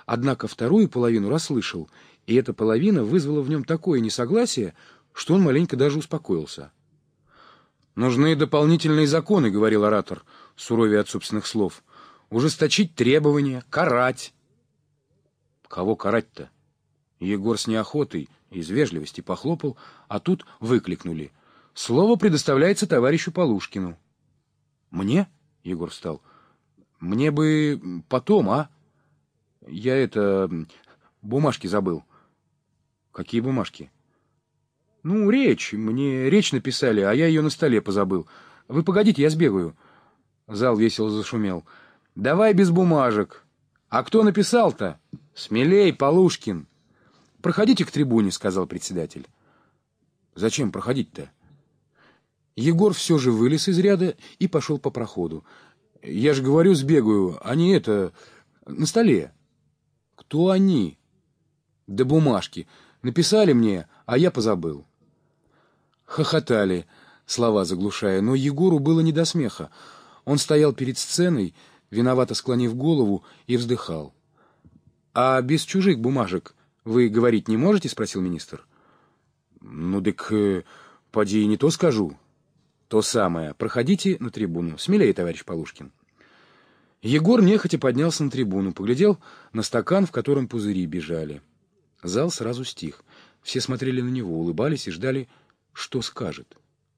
однако вторую половину расслышал, и эта половина вызвала в нем такое несогласие, что он маленько даже успокоился. «Нужны дополнительные законы», — говорил оратор, суровее от собственных слов. «Ужесточить требования, карать». «Кого карать-то?» Егор с неохотой и из вежливости похлопал, а тут выкликнули: «Слово предоставляется товарищу Полушкину». «Мне?» — Егор встал. «Мне бы потом, а? Я бумажки забыл». «Какие бумажки?» «Ну, речь. Мне речь написали, а я ее на столе позабыл. Вы погодите, я сбегаю». Зал весело зашумел. «Давай без бумажек. А кто написал-то? Смелей, Полушкин». «Проходите к трибуне», — сказал председатель. «Зачем проходить-то?» Егор все же вылез из ряда и пошел по проходу. «Я же говорю, сбегаю. Они на столе». «Кто они?» «Да бумажки. Написали мне, а я позабыл». Хохотали, слова заглушая, но Егору было не до смеха. Он стоял перед сценой, виновато склонив голову, и вздыхал. «А без чужих бумажек вы говорить не можете?» — спросил министр. «Ну, дык, поди и не то скажу». «То самое. Проходите на трибуну. Смелее, товарищ Полушкин». Егор нехотя поднялся на трибуну, поглядел на стакан, в котором пузыри бежали. Зал сразу стих. Все смотрели на него, улыбались и ждали, что скажет.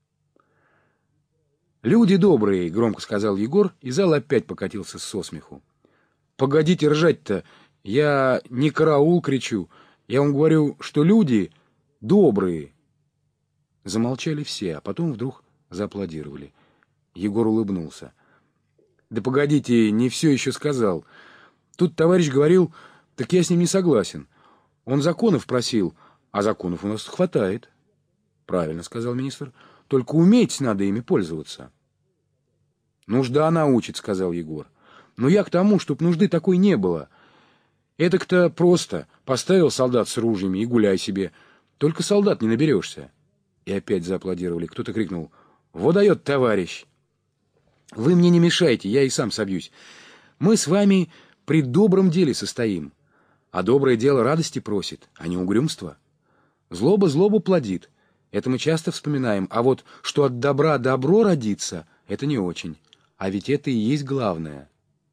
«Люди добрые», — громко сказал Егор, и зал опять покатился со смеху. «Погодите ржать-то, я не караул кричу, я вам говорю, что люди добрые». Замолчали все, а потом вдруг зааплодировали. Егор улыбнулся. «Да погодите, не все еще сказал. Тут товарищ говорил, так я с ним не согласен. Он законов просил, а законов у нас хватает». «Правильно», — сказал министр, — «только уметь надо ими пользоваться». «Нужда научит», — сказал Егор. «Но я к тому, чтоб нужды такой не было. Этак-то просто поставил солдат с ружьями и гуляй себе. Только солдат не наберешься». И опять зааплодировали. Кто-то крикнул: «Вот дает товарищ!» «Вы мне не мешайте, я и сам собьюсь. Мы с вами при добром деле состоим, а доброе дело радости просит, а не угрюмства. Злоба злобу плодит. Это мы часто вспоминаем, а вот что от добра добро родится, это не очень. А ведь это и есть главное».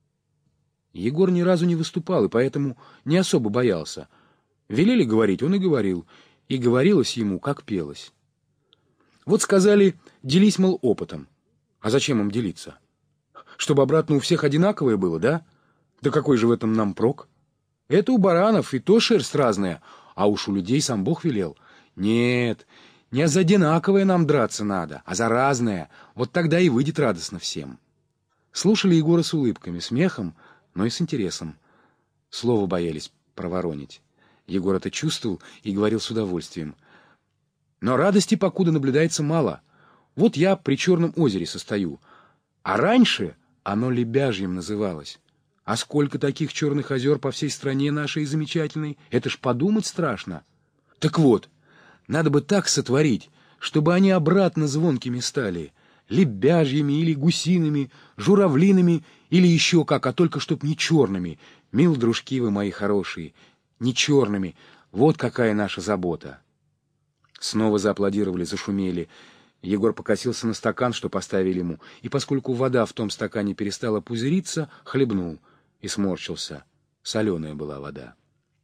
Егор ни разу не выступал, и поэтому не особо боялся. Велели говорить, он и говорил, и говорилось ему, как пелось. Вот сказали: делись, мол, опытом. А зачем им делиться? Чтобы обратно у всех одинаковое было, да? Да какой же в этом нам прок? Это у баранов и то шерсть разная, а уж у людей сам Бог велел. Нет, не за одинаковое нам драться надо, а за разное. Вот тогда и выйдет радостно всем. Слушали Егора с улыбками, смехом, но и с интересом. Слово боялись проворонить. Егор это чувствовал и говорил с удовольствием. Но радости покуда наблюдается мало. Вот я при Черном озере состою, а раньше оно Лебяжьим называлось. А сколько таких черных озер по всей стране нашей замечательной, это ж подумать страшно. Так вот, надо бы так сотворить, чтобы они обратно звонкими стали, лебяжьими или гусиными, журавлиными или еще как, а только чтоб не черными. Мил, дружки вы мои хорошие, не черными. Вот какая наша забота. Снова зааплодировали, зашумели. Егор покосился на стакан, что поставили ему, и поскольку вода в том стакане перестала пузыриться, хлебнул и сморщился. Соленая была вода.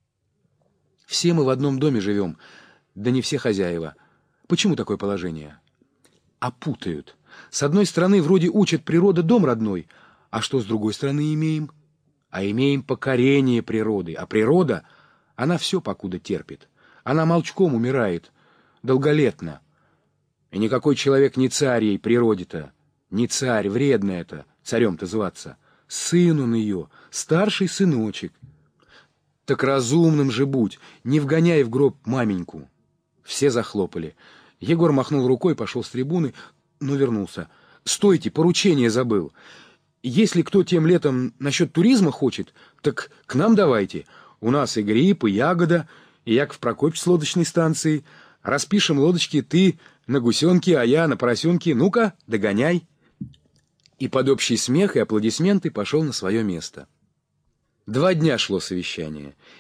Все мы в одном доме живем, да не все хозяева. Почему такое положение? А путают. С одной стороны, вроде учат природа дом родной, а что с другой стороны имеем? А имеем покорение природы, а природа, она все покуда терпит. Она молчком умирает, долголетно. И никакой человек не царь ей природе-то, не царь, вредно это, царем-то зваться. Сын он ее, старший сыночек. Так разумным же будь, не вгоняй в гроб маменьку. Все захлопали. Егор махнул рукой, пошел с трибуны, но вернулся. «Стойте, поручение забыл. Если кто тем летом насчет туризма хочет, так к нам давайте. У нас и гриб, и ягода, и Яков Прокопьевич с лодочной станции. Распишем лодочки, ты на гусенке, а я на поросенке. Ну-ка, догоняй». И под общий смех и аплодисменты пошел на свое место. 2 дня шло совещание.